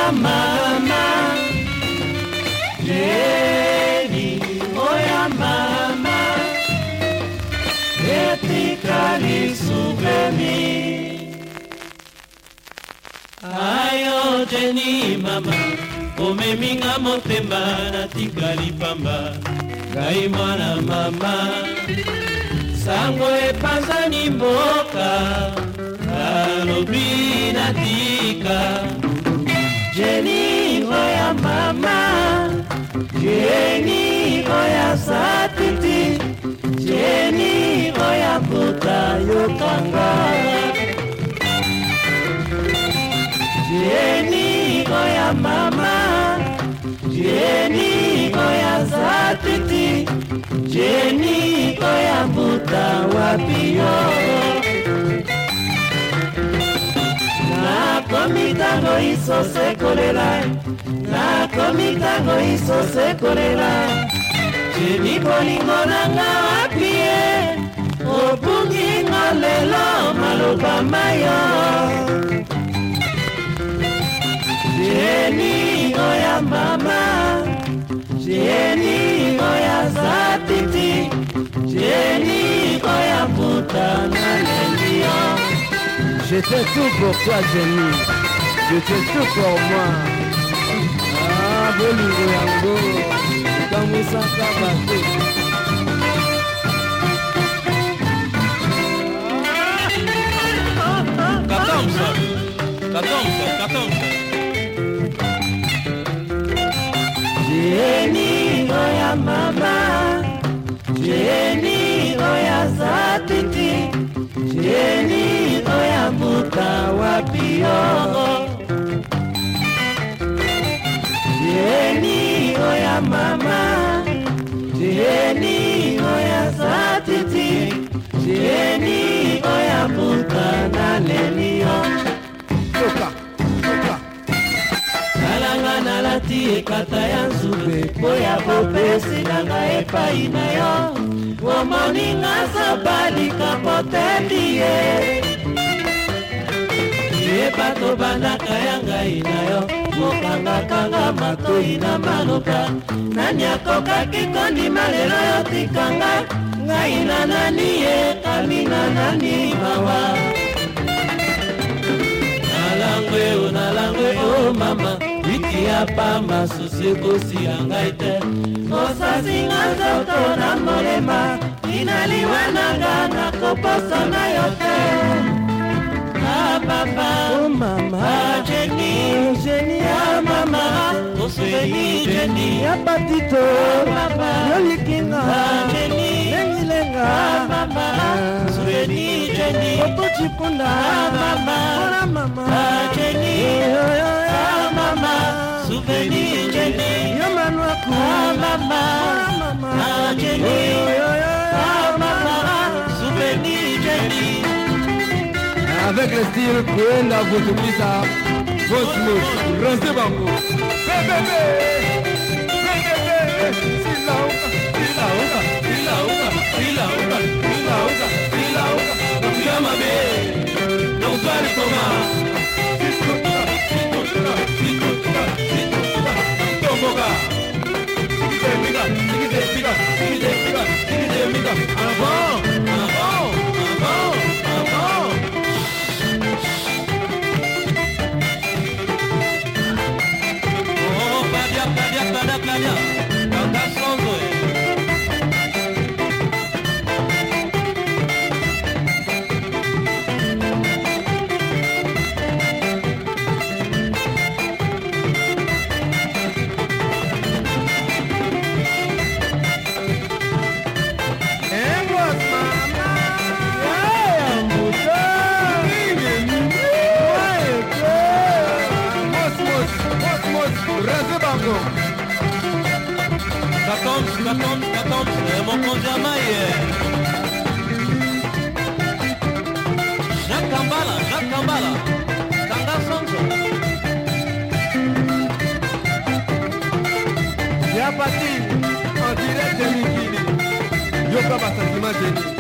mama, Jenny oya mama, etikali souvenir. Ayo Jenny mama, omeminga motema natikali pamba, ngai mwana mama, sango epanzani mboka, alobi natika. Jenny oya mama, Jenny oya satiti, Jenny oya buta yokanga. Jenny oya mama, Jenny oya satiti, Jenny oya buta wapio. Nakomitango iso sekolela, nakomitango iso sekolela. Jenny bolingo nanga wapie, opungi ngolelo maloba mayo. Jenny oya mama, Jenny oya satiti, Jenny oya puta na lelio. J'étais tout pour toi, Jenny. J'étais tout pour moi. Ah, bolingo yango, kamusaka bate. Katomsa. Jenny oya mama, Jenny oya satiti, Jenny oya buta wapio. Jenny oya mama, Jenny oya satiti, Jenny oya buta na lelio. Nalanga nalati ekata ya nzube, boya bopesi nanga epai na yo. Womoninga sabalika potendi ye. Ye bato bandaka ya ngai na yo, mokanga-kanga matoi na maloba. Nani akokaki kondima lelo yo tikanga, ngai na nani ye, kami na nani mawa. Nalangwe o mama, wiki ya pamba susi kosi ya ngai te. Osasinga zoto na molema, inaliwa nanga na koposa na yo te. Ah papa, Oh mama, ah Jenny, Jenny, ah mama, oseni Jenny, ya patito, papa, yolikinga, ah Jenny, lengilenga, ah mama, oseni Jenny, opochipunda, ah mama, ora mama, ah Jenny, ah mama, souvenir Jenny, yo manuaku, ah mama, ora mama, ah Jenny, ah mama, souvenir Jenny. avec le style Kwenda Vutupisa, Cosmos, Rancé Bango, bébé, Katom, mokonzi ya mai. Jacques Kambala, Kanga Sonzo. Yapati, en direct de Mikili. Yoka Basatima Jenny.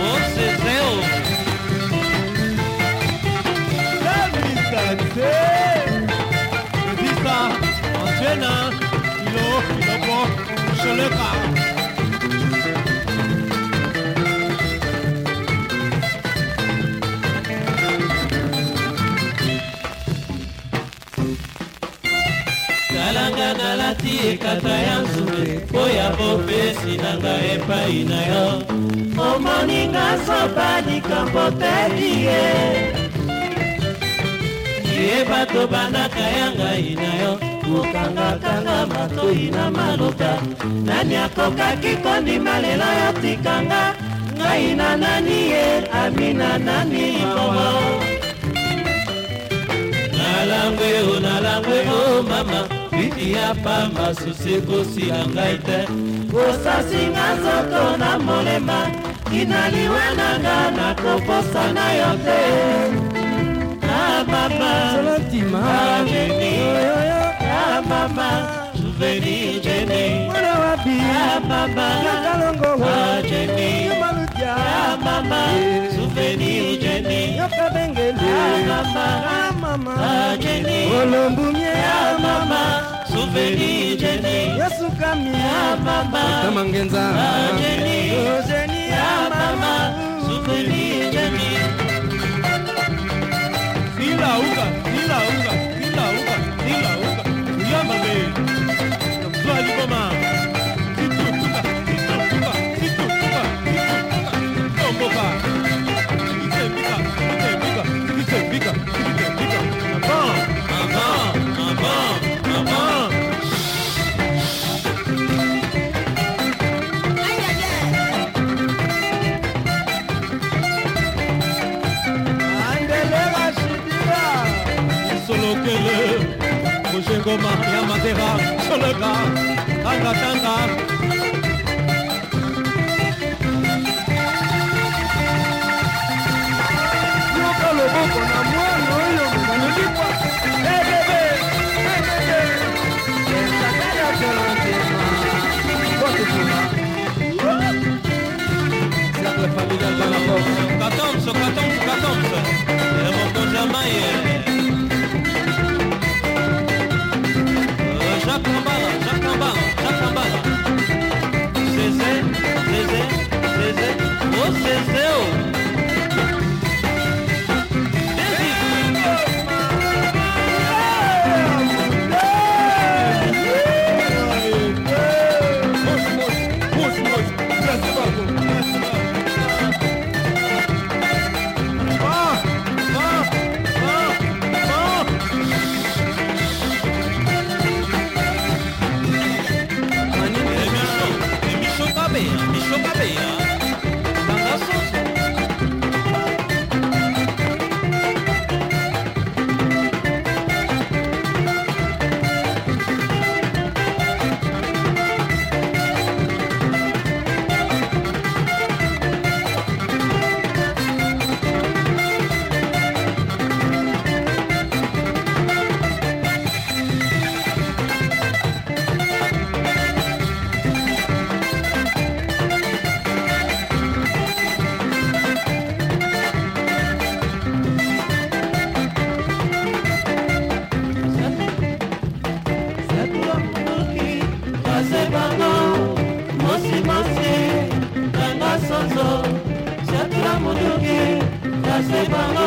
Osezeo Visa, Antena, Iloko, Sholeka. Kalanga nalati ekata ya nzube oya bopesi na ngai epai na yo omoninga sopa likambo teli ye ye bato banaka ya ngai na yo kokangakanga matoi na maloba nani akokaki kondima lelo yo tikanga ngai na nani ye amina nani momo nalangwe o mama biti ya pamba susi kosi na ngai te kosasinga nzoto na molema kinaliwa nanga nakoposa na yo te mama Jenny mama souvenir Jenny mama Jenny mama souvenir Jenny mama Jenny Olombumye mama souvenir Jenny mama Tamangenza Jenny mama souvenir Jenny Nila uga, Yama me. Mzwali mama. Situ tuka. Tomboka. Itembika. Avant. Solokele, Mojengoma, Yamadera, Sologa, Tanga. Yoka loboko na mwana oyo mbanolipwa bebe esakaya tolantema botokuna cercle familial dans la porte 14 Mokonjamaye Jacques Kambala Zézé Oh Zézé Mosi, Tanga Sozo, Shatla Muduki, Tasebanga.